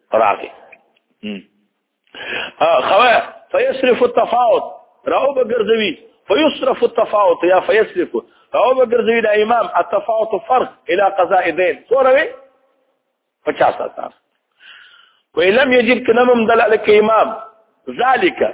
راغي خوا فيصرف التفاوت راو بغرزوي فيصرف التفاوت يا فيصرف راو بغرزوي دا امام التفاوت فرق الى قضاء دين سوروي 50,000 وإن لم يجد كنمم دلالك امام ذلك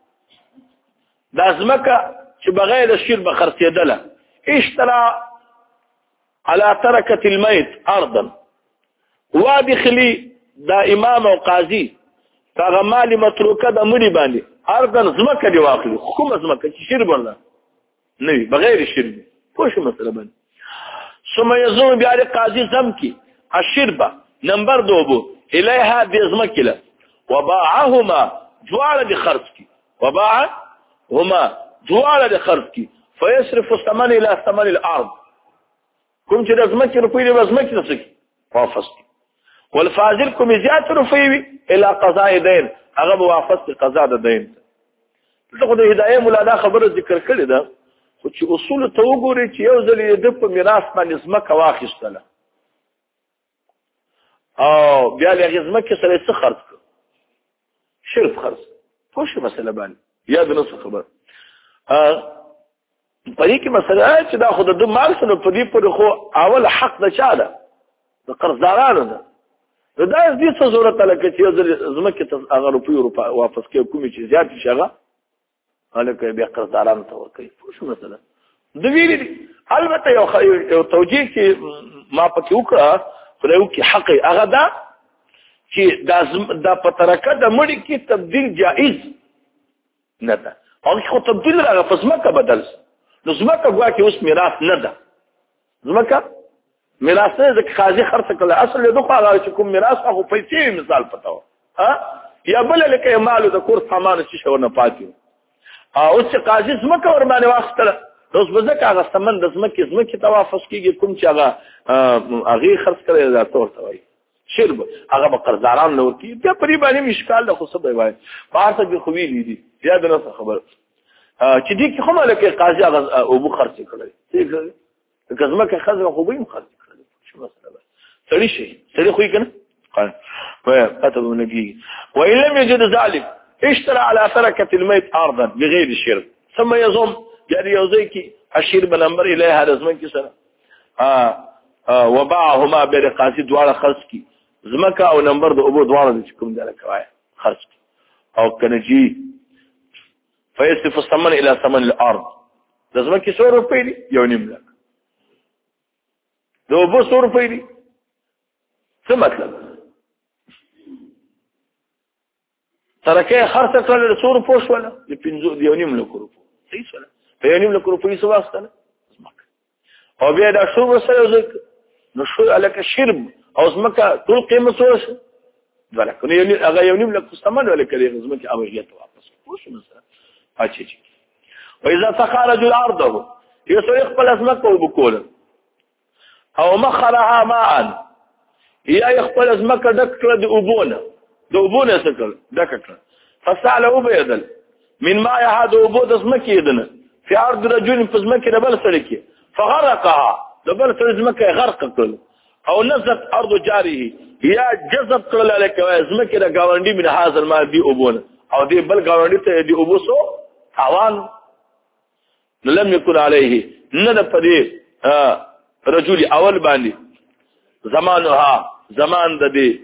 لازمك چې بغیر الشرب خرڅېدله اشترى على تركة الميت ارضا وادخلي دا امام او قاضي هغه مال متروکه د مړي باندې ارضا زمکه دی واخلي کومه زمکه چې شرب ولا نه بغیر شرب پوښ مسله باندې ثم يزوم بیا قاضي زمکی الشرب نمبر 2 اليها بزمكله وباعهما جوال بخرجك وباعهما جوال بخرجك فيصرف الثمن الى ثمن الارض كم چې زمکه روپې د زمکه نسکی واپس والفاضل کوم زیات روپې الى قضاء دين هغه واپس قضاء د دین ته خو د هدايه مولانا خبره ذکر کړی ده خو چې اصول ته وګوري چې یو ځل د په میراث باندې زمکه واخیستله او بیا له زمکه سره څه خرڅ شرف خرڅ پوښ مسله باندې یاد نه څه خبر پدې کې مسله چې دا خود د مال سره پدې پر خو اول حق د چا ده د قرضدارانو ده دا دې څه ضرورت لکه چې زمکه ته هغه روپیه واپس کې کومي چې زیات شي هغه هلکه بیا قرضدارانو ته ورکړي پوښ مسله د ویلي البته یو توجیه چې ما پکې وکړه خو کې حق هغه ده چې دا په ترکه د مړي کې تبدیل جائز نه ده او خو تبدیل راغی په زمکه بدل نو زمکه ګوا کې اوس میراث نه ده زمکه میراث نه ځکه قاضي خرڅ کړل اصل له دوه هغه چې کوم میراث هغه پیسې مثال پتاو یا بل لکه مال د کور سامان چې شو نه پاتې او چې قاضي زمکه ور باندې واخته اوس به ځکه هغه سمند د زمکه توافق کیږي کوم چې هغه خرڅ کړی دا تور توي شرب هغه به قرضداران نور کی بیا پری باندې مشکال د خو څه وای پارته به خو ویلې دي یاد نه خبر چې دې کې هم لکه قاضي هغه او بو خرڅ کړی څنګه که زمکه خزر خو به خرڅ کړی شو مسله سړی شي سړی خو یې کنه قال فكتب النبي وان لم يجد ذلك اشترى على تركة الميت ارضا بغير الشرب ثم يضم يعني يوزيكي الشرب نمبر اليها رزمك سنه وباعهما برقاسي دوار خرڅ زمکه او نمبر د ابو دوار د کوم ځای کوي خرڅ او کنجي فيصرف الثمن الى ثمن الارض زمکه 100 روپۍ دي یو نیم لک د ابو 100 روپۍ دي څه مطلب ترکه خرڅ کړل 100 روپۍ ولا د 50 یو نیم لک روپۍ صحیح ولا په یو نیم لک روپۍ څه واسطه زمکه او بیا دا شو وسره نو شو الک شرب او زمکه ټول قیمت ورسره ولکه هغه یو نیم لک استعمال ولکه زمکه اوجیت واپس وشو مثلا اچي واذا تخرج الارض يسرق بلزمكه وبكوله او مخرها ماء هي يخبل ازمكه دكره دوبونه سكل دكره فسال وبيدل من ماء هذا وبود ازمكه يدنا في ارض رجل فزمكه دبل سلكي فغرقها دبل سلزمكه غرق كل او نزت ارض جاره هي جذب كل لك ازمكه دا گاونډي من هذا الماء دي وبونه او دي بل گاونډي ته دي وبوسو اوان لم يكن عليه ند پدې رجل اول باندې زمانها زمان د دې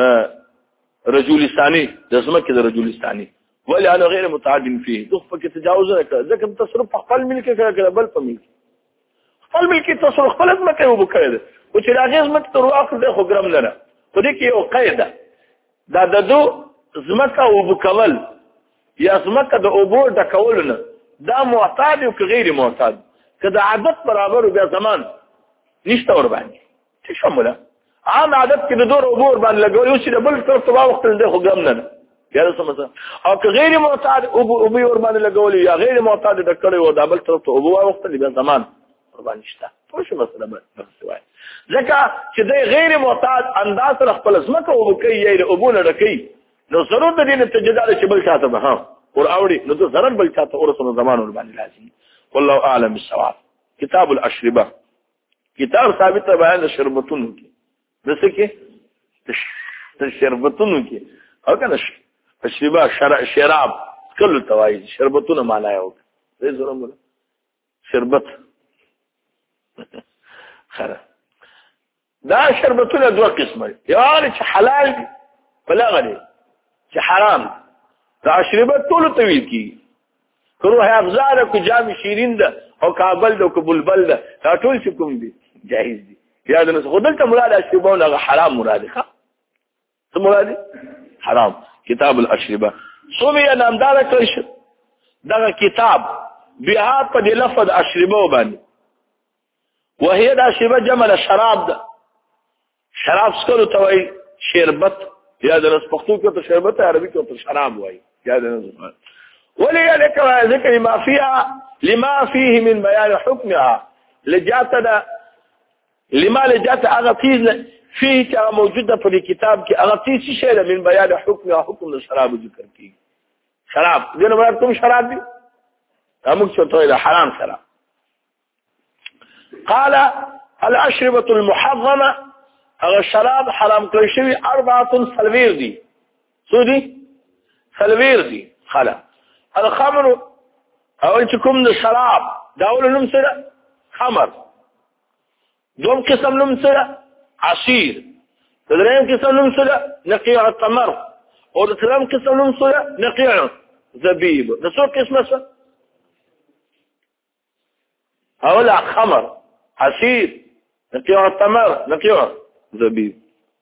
رجل ثاني د زمکه د رجل ثاني ولا انا غير متعد فيه دغه پکې تجاوز نه ځکه تصرف خپل ملک کې بل په ملک خپل ملک تصرف خپل زمکه وبکړي او چې راغې زمکه تر واخر د خو ګرم نه خو دې کې یو قاعده دا د دو زمکه وبکول یا زمکه د اوبو د کول نه دا معتاد او غیر معتاد کدا عادت برابر بیا زمان نشته ور باندې څه شامله عام عادت کې د دور اوبور باندې لګول او چې بل طرف ته وخت د خو ګم نه یا سمسه او که غیر معتاد او ور باندې لګول یا غیر معتاد د کړي او د بل طرف ته اوبو وخت بیا زمان ور باندې شته څه مسله به وای ځکه چې د غیر معتاد انداز سره خپل زمکه او کوي یا اوبو نه رکی نو ضرور د دې تجدید چې بل چاته به ها اور اوړي نو د ضرر بل چاته ورسره زمان ور باندې لازم والله اعلم بالصواب کتاب الاشربه کتاب ثابت بیان شربتون کې دسه کې شربتونو کې او کنه اشربا شراب کله توای شربتونه معنا یو زه زره مول شربت خره دا شربتونه دوه قسمه یو چې حلال دي بلا غلي چې حرام دا شربت ټول تویل کی کړو هي افزار کو جام شیرین ده او کابل ده کو بلبل ده دا ټول څه کوم دي جایز دي یاد نه خدلته مراد اشربونه حرام مراد ښه څه مراد حرام کتاب الاشربه سومي نامدار کړش دا کتاب بها په لفظ اشربه باندې وهي دا اشربه جمع شراب ده شراب سکرو توي شربت یاد نه پښتو کې ته شربت عربي کې ته شراب وایي یاد نه ولذلك ذكر ما فيها لما فيه من بيان حكمها لجاتنا لما لجات اغتيز فيه موجوده في الكتاب کې اغتيز شيء من بيان حكمها حكم الشراب ذکر کی شراب دغه مراد کوم شراب دي امك شويه حرام شراب قال الاشربه المحرمه الشراب حرام کړی شوی 4 سلویر دي سودي سلویر دي خلا الخمر او چې کوم د شراب داول نوم سره خمر دوم قسم نوم سره عصير دریم قسم نوم سره نقيع التمر او دریم قسم نوم سره نقيع زبيب د څو قسمه سره اول خمر عصير نقيع التمر نقيع زبيب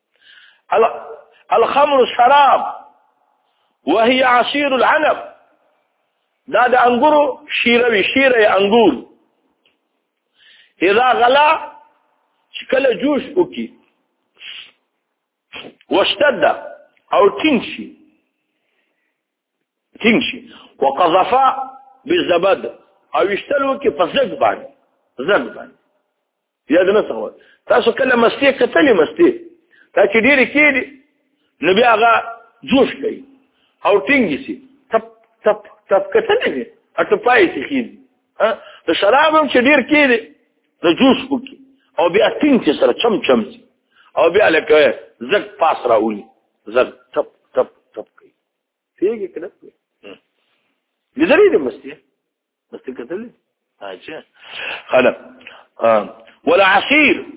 الخمر شراب وهي عصير العنب دا د انګورو شیروي شیره انګور اذا غلا شکل جوش وکي واشتد او تنشي وقذف بالزبد او يشتلو کې فزق باندې یاد نه څنګه تاسو کله مستی کتلې مستی تا چې ډېر کېږي نو بیا هغه جوش کوي او ټینګي سي تپ کتلې دي اته پای سي کېږي د شراب هم چې ډېر کېږي نو جوش وکي او بیا ټینګ سره چم سي او بیا لکه زګ پاس راولي زګ تپ کوي فيږي کله دې مستی کتلې اچھا خلاص ولا عصير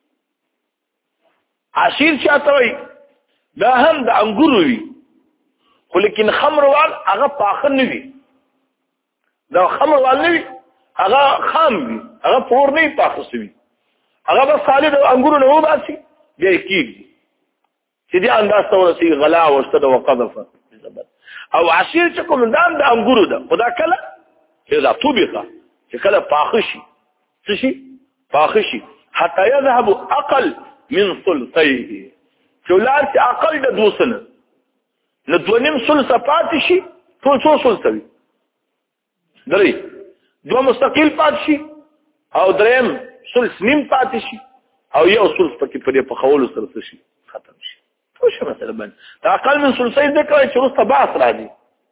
چاته وي دا هم د انګورو وي خو لیکن خمر وال هغه پاخه نه وي دا خمر وال نه وي هغه خام وي هغه پور نه پاخه سوي هغه به خالد انګورو نه وباسي بیا کېږي چې دې انداز ته ورسي غلا وشتد وقذف او عصير چې کوم دام د انګورو ده خدا کله اذا طبخ چې کله پاخه شي څه شي پاخه شي حتى يذهب اقل من ثلثيه چولار چې اقل د دوسنه نو دونیم ثلث پاتې شي ټول څو ثلثوي درې دو مستقل پاتې شي او دریم ثلث نیم پاتې شي او یو ثلث پکې په خولو سره شي ختم شي څه شي مثلا باندې اقل من ثلثي ذکر چې رسته باس راځي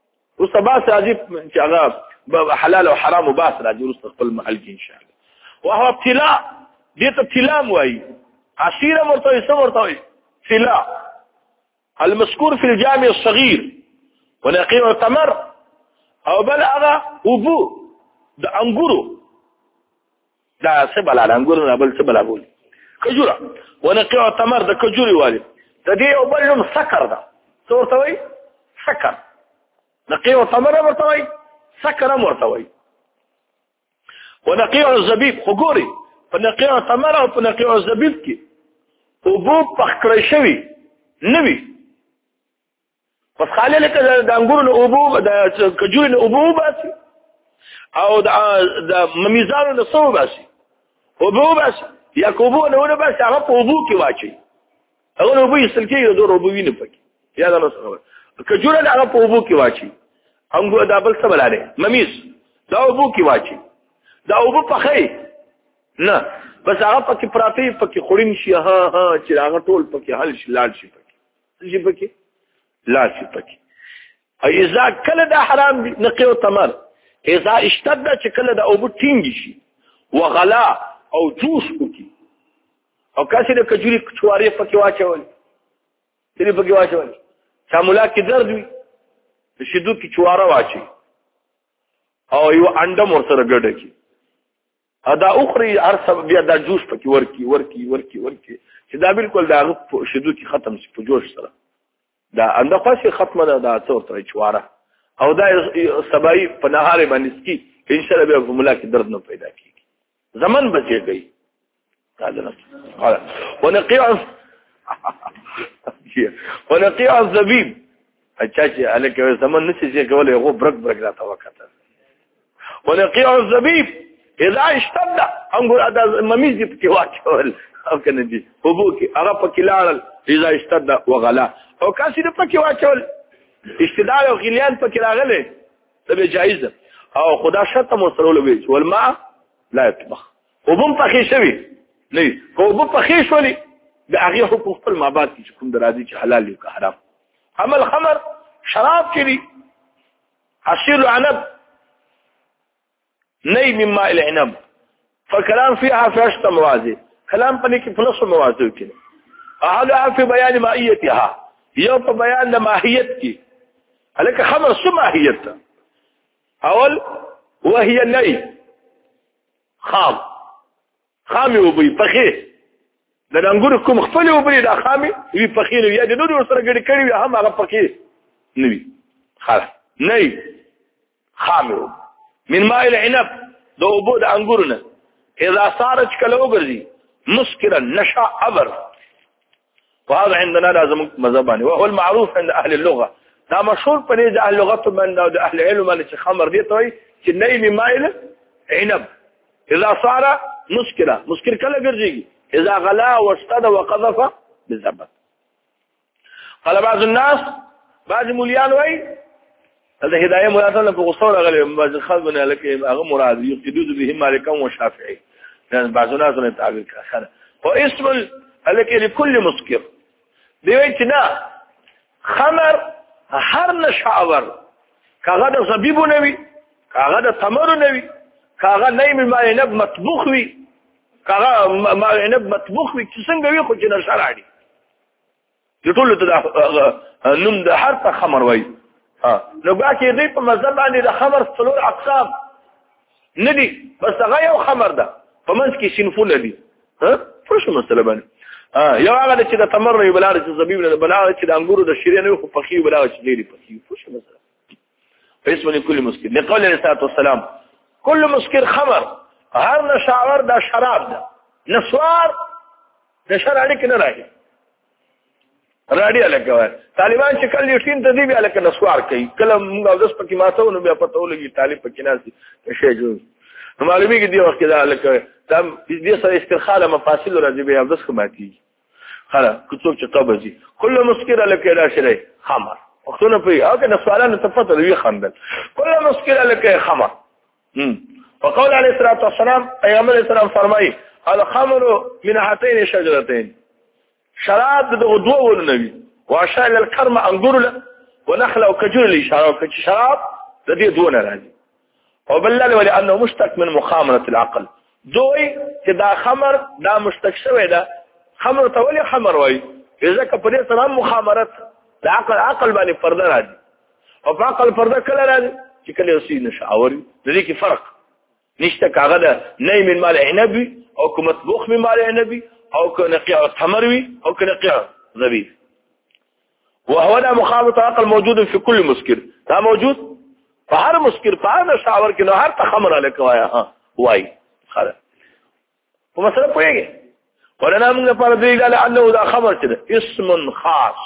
چې هغه حلال او حرام وباس راځي رسته خپل محل کې ان شاء الله وهو ابتلاء ديت ابتلاء موي عشيره مرتوي ابتلاء المذكور في الجامع الصغير ونقيع التمر او بلغ ابو د انګورو دا سبل على انګورو نه بل سبل اقول کجوره ونقيع التمر د کجوري والي د دې او بل نوم سکر ده څورتوي سکر نقيع التمر مرتوي سکر مرتوي ونقيع الزبيب خګوري په نقيع التمر او په نقيع الزبيب کې حبوب پخکړی شوی نوی پس خاله لکه د انګورو نه حبوب د کجوري نه حبوب باسي او د ممیزانو نه څو باسي حبوب باسي یا کوبو نه ونه باسي هغه په حبوب کې واچي هغه حبوب یې سلکي یو دور حبوب نه پکې یا دا نو څه کجوري هغه په حبوب کې واچي انګور د بل څه بلاله ممیز دا حبوب کې واچي دا حبوب پخې نه بس هغه پکې پراته پکې خورین شي ها چې هغه ټول پکې حل شي لاړ شي پکې لاړ شي پکې اذا کله دا حرام دي نقي او تمر اذا اشتد چې کله دا او ټینګ شي وغلا او جوش پکې او کاسه د کجوري چوارې پکې واچول ترې پکې واچول چا ملا کې درد وي د شیدو کې چواره واچي او یو انډم ورسره ګډه کی ادا اخري هر سبب بیا دا جوش پکې ورکی چې دا بالکل دا شیدو کې ختم شي په جوش سره دا انده خاصه ختمه ده دا څور تر چواره او دا سبای په نهار باندې سکی ان شاء الله به ملا کې درد نه پیدا کیږي زمن بچيږي قال ونقيع الزبيب اچاچی الکه زمن نشي چې کولای غو برک راته وکړه ونقيع الزبيب اذا اشتد انګور ادا ممیز دې کې واچول او کنه دي وبوکي هغه پکې لاړل اذا اشتد وغلا او کاسي دې پکې واچول اشتداد او غلیان پکې راغله دا جایز او خدا شرط مسرول وي والماء لا يطبخ وبم پخې شوی نه وبم پخې شولې د هغه حکم خپل مابات چې کوم درازي چې حلال او حرام عمل خمر شراب کړي عصير العنب ني من ماء العنب فالكلام فيها في اشتى موازي كلام پني کې فلس موازي کې هذا في بيان ماهيتها يوم بيان ماهيت کې هلك خمر سو ماهيتها اول وهي ني خام وبي پخې د انګور کوم خپل وبري د خامي وی پخې نو یا د نور سره ګډ کړي هم هغه پخې نوي خلاص ني خام من ماء العنب دو عبود انګورنا اذا صارت كلو غرزي مسكرا نشا ابر وهذا عندنا لازم مذهباني وهو المعروف عند اهل اللغه دا مشهور په دې اهل لغت من او د اهل علم چې خمر دي توي چې ني من ماء العنب اذا صار مسكر کله ګرځي اذا غلا واشتد وقذف بالزبد قال بعض الناس بعض مليان وي هذا هدايه مراد له غصور غلي بعض خلقنا لك هغه مراد يقتدوا به مالك وشافعي يعني بعض الناس نه تعبير كده واسم لك لكل مسكر دیویتنا خمر هر نشاور کاغه د زبیب نوي کاغه د تمر نوي کاغه نیم ماینب مطبوخ وي کاغه ماینب مطبوخ وي چې څنګه وي خو چې نشراړي د ټول ته نوم د هر څه خمر وای نو باکې دې په مذهب باندې د خمر څلور اقسام ندي بس هغه یو خمر ده په منځ کې صنفونه دي فرش مسله باندې یو هغه چې د تمر نه بلاره چې زبیب نه بلاره چې د انګورو د شیرې نه خو پخې بلاره چې ډېری پخې فرش مسله اسم لكل مسكر لقول عليه الصلاه والسلام كل مسكر خمر هر نشاور دا شراب ده نسوار د شرع کې نه راځي راډي الکه طالبان چې کله یوټین ته دی بیا الکه نسوار کوي کله موږ اوس پکې ماته نو بیا پته ولګي طالب پکې ناسي شي جو معلومي کې دی وخت دا الکه دا دې سره استرخاله مفاصل راځي بیا اوس کوماتي خلا کوڅو چې طبزي كل مسكر الکه دا شری خمر وختونه په هغه نسوالانه ته پته وی خندل كل مسكر الکه خمر وقول عليه الصلاه والسلام ايام الاسلام فرمایي الخمر من هاتين شجرتين شراب د دوه ولنوي واشار الكرم انګور له ونخل او کجور له اشاره او شراب د دې دوه راځي او بلل ولانه مشتق من مخامره العقل دوی چې دا خمر دا مشتق شوی دا خمر ته ولي خمر وای ځکه په دې سره مخامرت عقل باندې پرده راځي او په عقل پرده کله راځي چې کله وسې نشاوري د دې کې فرق نشته کاغه ده نه من مال عنبي او کوم مطبوخ من مال عنبي او كنقيع التمروي او كنقيع زبيب وهو ده مخالط عقل موجود في كل مسكر ده موجود فهر مسكر فهذا شاور كنه هر تخمر عليك واي خلاص ومثلا پوهیږي ولنا موږ په دې ډول انه دا خبر کړه اسم خاص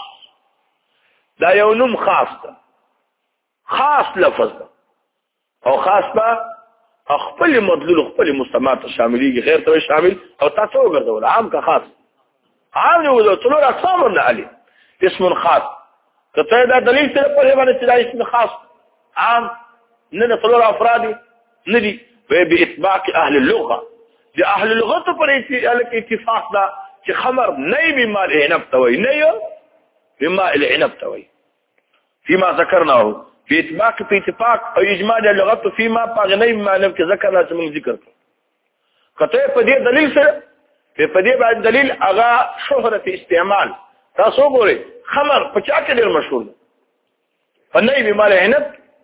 دا یو نوم خاص ده خاص لفظ ده او خاص به خپل مدلول خپل مستمات شاملېږي غیر ته شامل او تاسو وګرځول عام کا خاص عام یو د ټول اقسام نه علي اسم خاص کته دا دلیل ته په باندې چې دا اسم خاص عام نه ټول افراد نه دي به اطباق اهل اللغه دي اهل اللغه په اتفاق دا چې خمر نه بمال عنب توي نه بمال العنب توي فيما ذكرناه في اتفاق او اجماع اللغت فيما باغني معنی کې ذکر چې موږ ذکر کړو کته په دې دلیل سره په دې باندې دلیل هغه شهرت استعمال تاسو ګورئ خمر په چا کې ډېر مشهور ده په نوی مال عنب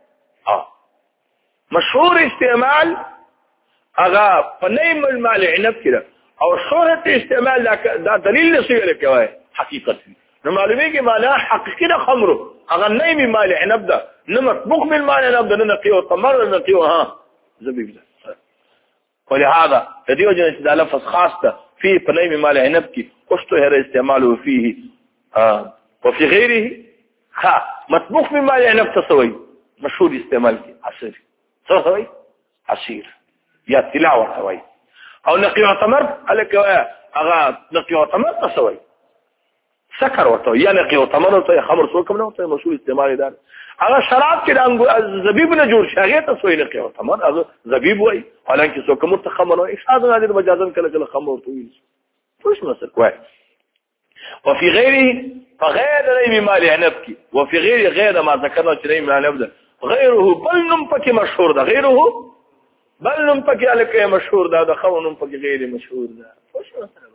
مشهور استعمال هغه په نوی مال عنب کې ده او شهرت استعمال دا دلیل نشي لکوي حقیقت نو معلومیږي معنا حقیقي ده خمر هغه نوی مال عنب ده نه مطبوخ من مال عنب ده نه نقي او تمر نقي ها زبيب ده ولهذا الذي وجد ده لفظ خاص ده في نوی مال عنب کې اشتهر استعماله فيه وفي غيره مطبوخ من مال عنب تسوي مشهور استعمال کې عصير تسوي عصير یا تلاوه تسوي او نقي تمر الکه هغه نقي تمر تسوي سكر ورته یا نقي تمر ورته خمر سو کوم نه مشهور استعمال ده هغه شراب کې د زبيب نه جوړ شاغه تسوي نقي تمر هغه زبيب وای حالانکه سو کوم ته خمر وای اشاد نادر مجازن کله کله خمر ورته وش مثل كويس وفي غيره فغير نوي مال عنب وفي غير ما ذكرنا نوي مال عنب غيره بل نمپك مشهور ده غيره بل نمپك لك مشهور ده خو نمپك غير مشهور ده وش مثلا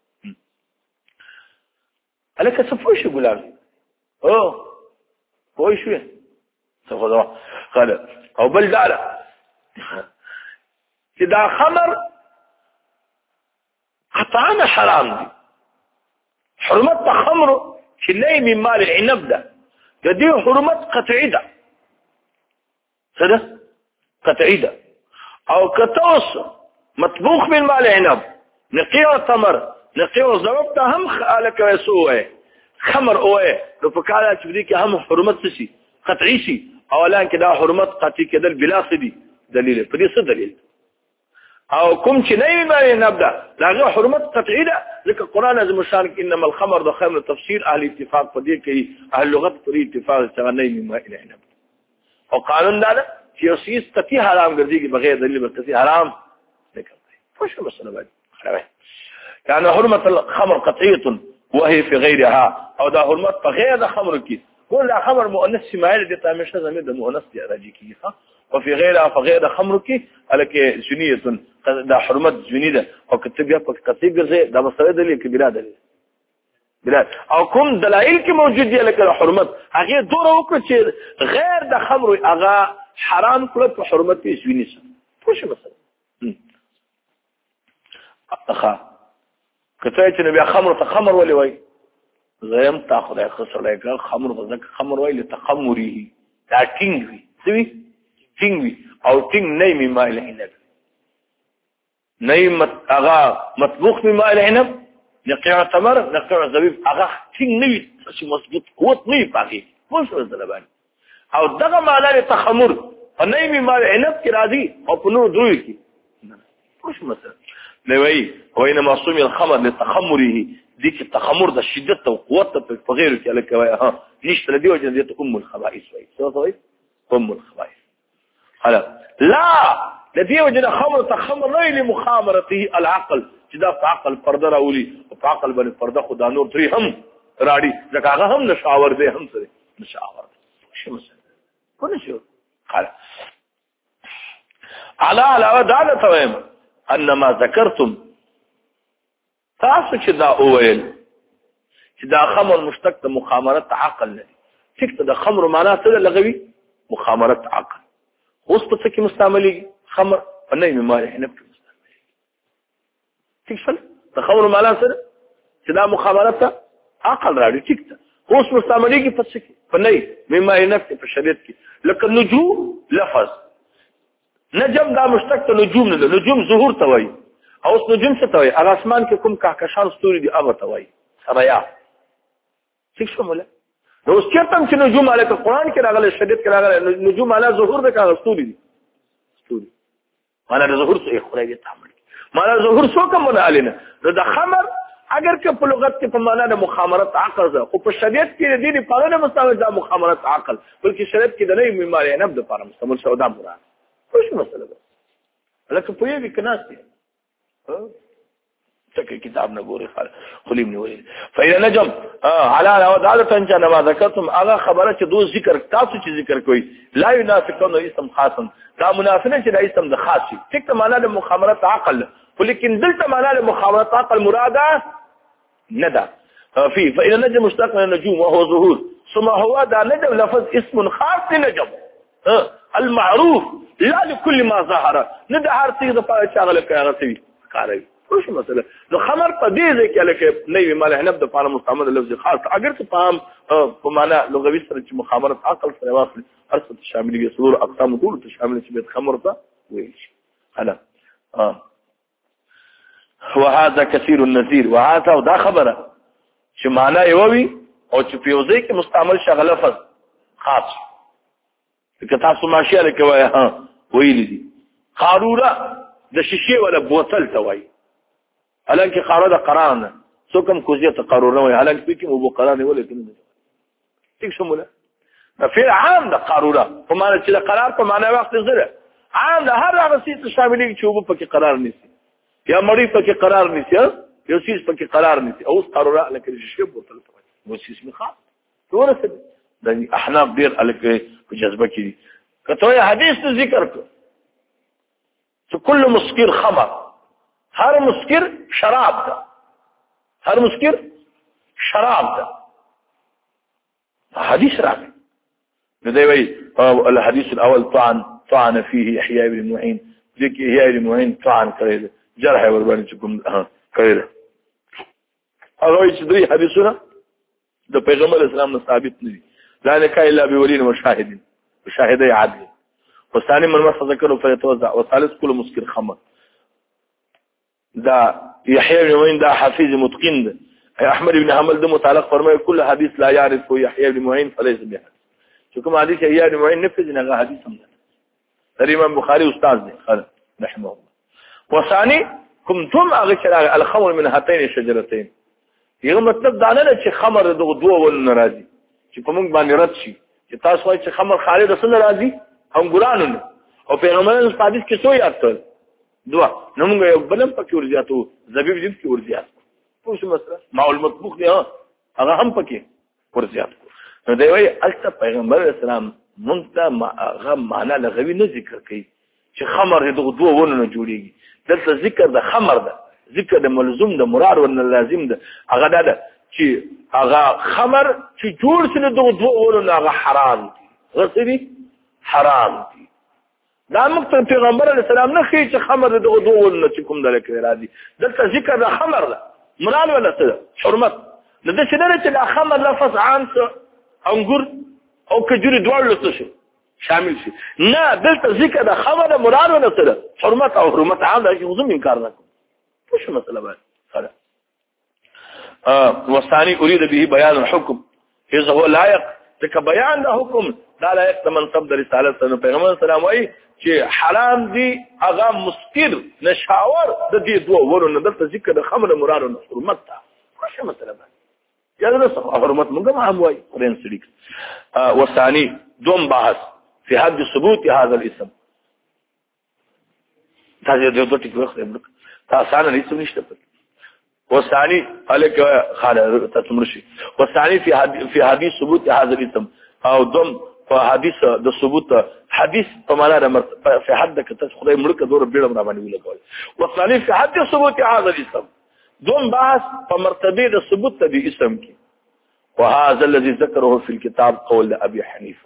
الك سفوش غلام هو شو سفوا قال او بل داله كده خمر قطعا حرام دي حرمت خمر كني من مال العنب ده دي حرمت قطعي ده صدق قطعي ده او كتوس مطبوخ من مال العنب نقيه تمر نقيه زبط هم خالك يسوي خمر اوه لو فكاله تبديك هم حرمت شي قطعي شي اولا كده حرمت قطعي كده البلاص دي دليل فدي څه دليل او کوم چې نه مال نبدا لاغه حرمت قطعي ده ځکه قران عظیم شان انما الخمر ده خمر تفسیر اهل اتفاق پدې کوي اهل لغت پر اتفاق څنګه نه مال عنب او قانون ده چې اوسې قطعي حرام ګرځي بغیر دلیل قطعي حرام نه کوي فش مسله باندې يعني حرمه الخمر قطعيه وهي في غيرها او ده حرمت په غیر خمر کې كل خمر مؤنث مایل دي تامشه زمي د مؤنث دی راځي کیږي وفي غيرها فغير خمرك الک جنيه دا حرمت جنيه ده او کتب یا په کتب ګرځي دا مسله دلیل کې بلاد او کوم دلایل کې موجود دي لکه حرمت هغه دوره وکړي چې غیر د خمر هغه حرام کړ په حرمت کې جنيه څه پوښه مثلا اخا کته چې نبي خمر ته خمر ولي وای زم تاخذ خسرله خمر وزک خمر وای لتخمره دا ټینګ وي تینګ او تینګ نه می مال عنب نه اغا مطبوخ می مال عنب نقيع تمر نقيع زبيب اغا تینګ نه وي چې مضبوط قوت نه پاږي مو څه زلبان او دغه مال تخمر نه می مال عنب کې راځي او په نور دوی کې مش مثلا لوي وانما صوم الخمر لتخمره ديك التخمر ده شدته وقوته په غیره کې لکه وای نشته لدی وجه دې ام الخبائث وای څه ام الخبائث لا لدي وجد خمر تخمر نه لمخامرته العقل چې دا په عقل پرده راولي او په عقل باندې پرده خدا نور تری هم راړي ځکه هغه هم نشاور دی هم سره نشاور شو مثلا كل شيء قال على دالة وهم انما ذكرتم تاسو چې دا اویل چې دا خمر مشتق مخامرت عقل نه ټیک ته د خمر معنا څه لغوي مخامرت عقل اوس په څه کې مستعملي خمر په نه مال عنب کې مستعملي ٹھیک شل د خمر معنا سره چې دا مخامرت عقل راړي ټیک ته اوس مستعملي کې په څه کې په نه مال عنب کې په شریعت کې لکه نجوم لفظ نجم دا مشتق نجوم نه نجوم ظهور ته وایي اوس نجوم څه ته وایي هغه اسمان کې کوم کهکشان ستوري دي هغه ته وایي سریا ٹھیک شو مولا نو اوس چیرته چې نجوم علی قرآن کې راغلي شریعت کې راغلي نجوم علی ظهور به کاغذ ستوري دي ستوري معنا د ظهور څه خدای دې تعامل معنا ظهور څه کوم نه علينا نو د خمر اگر که په لغت کې په معنا د مخامرت عقل ده او په شریعت کې د دې په اړه مستعمل د مخامرت عقل بلکې شریعت کې د نه معمار عنب د لپاره مستعمل سودا مراد څه مسله ده لکه په یوه کې ناشته تک کتاب نه ګوري خلیب نه ویل فإذا نجم على عادة ان ما ذكرتم اغا خبره چې دو ذکر تاسو چې ذکر کوي لا ينافقون اسم خاصا دا منافقه چې د اسم د خاصي ټیک ته معنا د مخامرت عقل ولیکن دلته معنا د مخامرت عقل مراده نه ده فيه فإن النجم مشتق من النجوم وهو ظهور ثم هو دا نجم لفظ اسم خاص لنجم المعروف لا لكل ما ظهر ندى هر څه د پاره شغله کوي کاروي وش مثلا نو خمر په دې ځای کې لکه نوی مال عنب د پاره مستعمل لفظ خاص اگر څه پام په معنا لغوي سره چې مخامره عقل سره واصل ارث شامل دي صور اقسام ټول شامل چې به خمر ته ویل شي انا وهذا كثير النذير وهذا دا خبره چې معنا یې ووي او چې په ځای کې مستعمل شغله لفظ خاص کتاب سماشي لکه وای ها ویل دي قاروره د شیشه ولا بوتل ته وای الانکه قاروره د قران سو کوم کوزیه ته قاروره وای الانکه په کې مو قران ولا کنه ټیک شموله فعل عام د قاروره په معنی چې د قرار په معنی وخت زره عام د هر هغه څه شاملې چې وب په کې قرار نيسي یا مړی په کې قرار نيسي یو څه په کې قرار نيسي او قاروره لکه شیشه بوتل ته وای نو څه می خاص ورسه د احناف ډیر الکه په جذبه کې کته حدیث ذکر کو تو كل مسكر خمر هر مسكر شراب ده هر مسكر شراب ده حديث راغب لدي الحديث الاول طعن فيه يحيى بن معين ذيك يحيى بن معين طعن كريده جرح وربان تكون كريده هغه چې دوی حدیثونه د پیغمبر اسلام نه ثابت نه دي لا نکاح الا بولي وشاهد وشاهدي عدل والثاني من ما ذكره فيتوزع والثالث كل مسكر خمر دا يحيى بن معين دا حفيظ متقن ده احمد بن حنبل ده متعلق فرمای كل حديث لا يعرف يحيى بن معين فليس بحديث شو كما حديث يحيى بن معين نفذ انه حديث هم ده امام بخاري استاذ ده رحمه الله والثاني كنتم اغشر الخمر من هاتين الشجرتين یو مطلب دا نه چې خمر دغه دوه ول ناراضي چې په موږ باندې رد شي چې تاسو وايي چې خمر خالد سره ناراضي هم ګرانونه او پیغمبر حدیث کې څو یاد کړ دوا نو موږ یو بلم پکې ورځاتو زبیب دې کې ورځات خو څه مسله معول مطبوخ دی هغه هم پکې ورځات نو دی وايي البته پیغمبر اسلام مونږ ته هغه معنا لغوي نه ذکر کوي چې خمر دغه دوه ونه جوړيږي دلته ذکر د خمر ده ذکر د ملزوم د مراد ورن لازم ده هغه ده چې هغه خمر چې جوړ شنه دغه دوه ونه هغه حرام دي غصبي حرام دي دا مکتب پیغمبر علیہ السلام نه خي چې خمر دغه دوه ونه چې کوم دلته راځي دلته ذکر د خمر ده مراد ولا څه حرمت د دې چې د خمر لفظ عام انګور او کجوري دوه څه شي شامل شي نه دلته ذکر د خمر مراد ولا څه حرمت او حرمت عام ده چې زموږ انکار نه کوم څه مسله ده خلاص والثاني اريد به بيان الحكم اذا هو لائق ځکه بیان د حکم دا لایق د منصب د رسالت سره پیغمبر سلام وايي چې حرام دي هغه مسکر نشاور د دې دوه ورونه دلته ذکر د خمر مراد او حرمت ته څه مسله ده یا د حرمت موږ هم وايي قرآن شریف والثاني دوم بحث في حد ثبوت هذا الاسم تاسو د دوه ټکو خبره تاسو نه هیڅ نشته والثاني عليك خالد تتمرشي والثاني في حديث ثبوت هذا الاسم او دم حديث د ثبوت حديث په معنا د في حدك تخدای ملک دور بیړه را باندې ولګول والثاني في حديث ثبوت هذا الاسم دم بحث په مرتبه د ثبوت د اسم کې وهذا الذي ذكره في الكتاب قول ابي حنيفه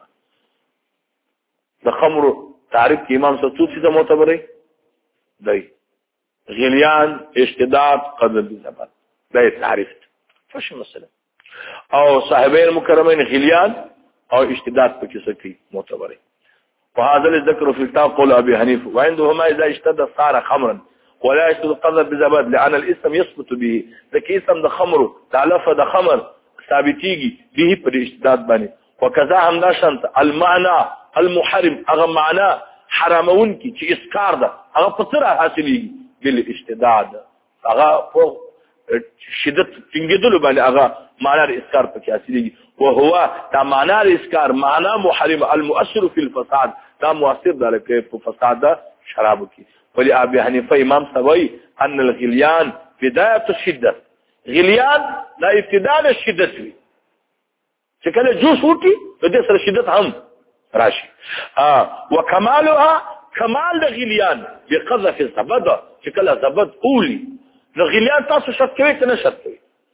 د خمر تعریف کې امام سطوسی ته معتبرې دی غلیان اشتداد قدر بالزبط ده تعريف فش مسألة او صاحبين المكرمين غلیان او اشتداد بكسكي معتبرين وهذا الذكر في الكتاب قول ابي حنيفه وعندهما اذا اشتد صار خمرا ولا يشتد قدر بالزبط لان الاسم يثبت به ذكي اسم ده خمر تعلف ده خمر ثابتيږي به پر اشتداد باندې وكذا هم دا شانت المعنى المحرم هغه معنا حرامون کی چې اسکار ده هغه پتر حاصلېږي بالاشتداد هغه په شدت څنګهدل باندې هغه معنا الاسکار په حاصلېږي وهو دا معنا الاسکار معنا محرم المؤثر في الفساد دا مؤثر ده په فساد شراب کې ولي ابي حنيفه امام سوي ان الغليان بدايه الشده غليان لا ابتداء الشدت وي چې کله جوس وټي په دې سره شدت هم راشي وكمالها كمال الغليان بقذف الزبد چې کله زبد اولي الغليان تاسو شت کوي کنه شت کوي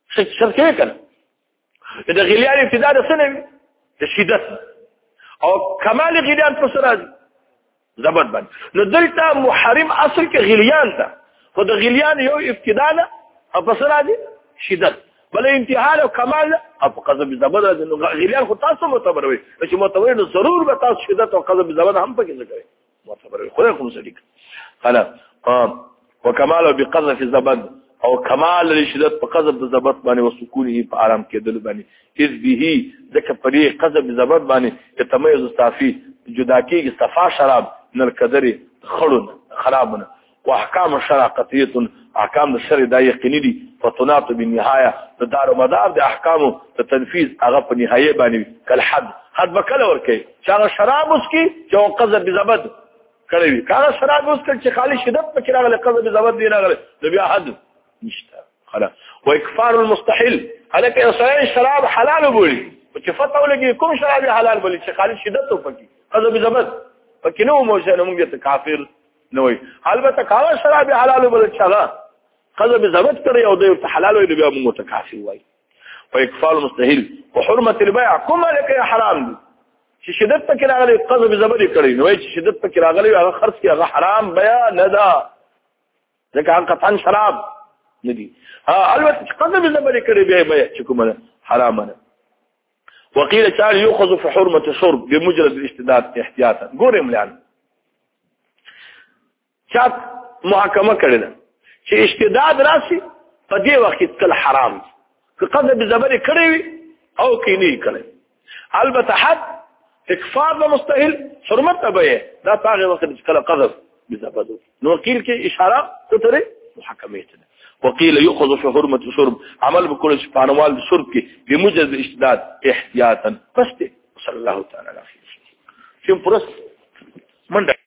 شرط کې کنه د غلیان ابتدا د سنوي د شدت او کمال غلیان په سره زبد باندې نو دلته محرم اصل کې غلیان ده خو د غلیان یو ابتدا نه او په سره دي شدت بل انتها او کمال او قذف زبد نو غلیان خو تاسو معتبر وي چې معتبر نو ضرور به تاسو شدت او قذف زبد هم پکې ذکر معتبر وي خو کوم صدیق خلاص وکمال بقذف زبد او کمال شدت په قذف زبد باندې او سکونه په آرام کېدل باندې اذ به ذکر پرې قذف زبد باندې تميز صافي جدا کېږي صفا شراب من القدر خړون خرابونه واحکام الشرع قطعیه احکام الشرع دا یقیني دي فتنات بالنهايه د دار مدار د احکامو د تنفيذ هغه په نهایه باندې کل حد وکړه ورکه چې هغه شراب اوس کې چې قذف زبد کړی وي هغه شراب اوس چې خالي شدت پکې راغله قذف زبد دی راغله نو بیا حد نشته خلاص واکفار المستحل هلکه اصلا شراب حلال بولی چې فتوا لګي کوم شراب حلال بولی چې خالي شدت پکې قذف زبد پکې نو موږ نه موږ ته کافر نه وي البته کاوه شراب حلال بولی چې هغه قذف زبد کړی او د حلال وي بیا موږ ته کافر وای واکفار المستحل وحرمه البيع کوم لکه حرام دي چې شدت پکې راغلی قذف زبد کړی نو چې شدت پکې راغلی هغه خرڅ کې هغه حرام بیا نه ده ځکه هغه قطعا شراب ندي البته قذف زبد کړی بیا چې کومه حرام نه وقيل تعالى يؤخذ في حرمه الشرب بمجرد الاشتداد احتياطا ګورم لان چا محاکمه کړل چې اشتداد راشي په دې وخت کې کل حرام که قذف زبد کړی وي او کې نه کړی البته حد اکفار مستحيل حرمت به دا هغه وخت چې کله قذف زبد نو وکیل کې اشاره ستره محاکمه ته وقيل يؤخذ في حرمه الشرب عمل بكل سبحانوال الشرب کې بمجرد الاشتداد احتياطا بس صلى الله تعالى عليه وسلم شم پرس منډه